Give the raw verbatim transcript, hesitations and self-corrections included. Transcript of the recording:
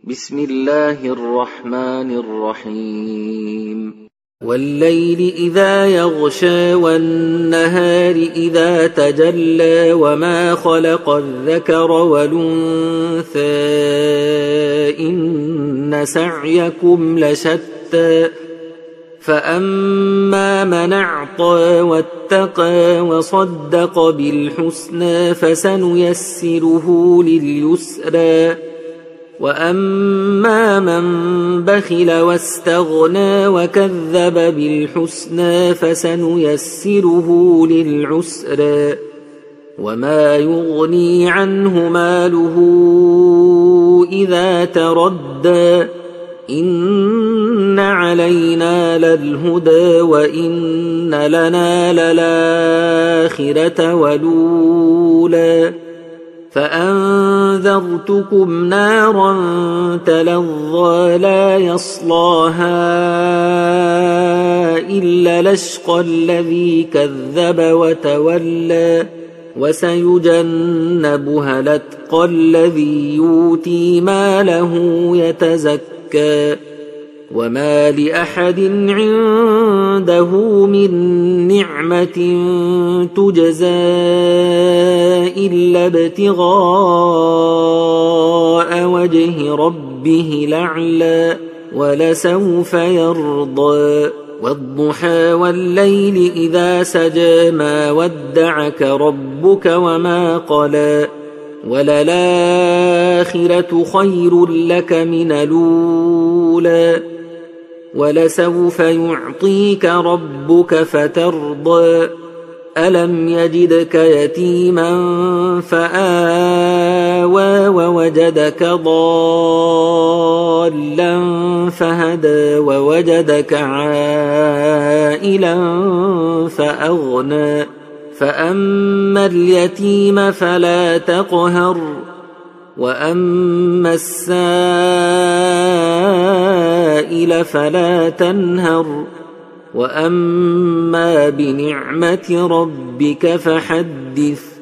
بسم الله الرحمن الرحيم والليل إذا يغشى والنهار إذا تجلى وما خلق الذكر والأنثى إن سعيكم لشتى فأما من أعطى واتقى وصدق بالحسنى فسنيسره لليسرى وأما من بخل واستغنى وكذب بالحسنى فسنيسره للعسرى وما يغني عنه ماله إذا تردى إن علينا للهدى وإن لنا للآخرة والأولى فأنذرتكم نارا تلظى لا يصلاها إلا الأشقى الذي كذب وتولى وسيجنبها الأتقى الذي يؤتي ماله يتزكى وما لأحد عنده من نعمة تجزى إلا ابتغاء وجه ربه الأعلى ولسوف يرضى والضحى والليل إذا سجى ما ودعك ربك وما قلى وللآخرة خير لك من الأولى ولسوف يعطيك ربك فترضى ألم يجدك يتيما فآوى ووجدك ضالا فهدى ووجدك عائلا فأغنى فأما اليتيم فلا تقهر وأما السائل فلا تنهر وأما بنعمة ربك فحدث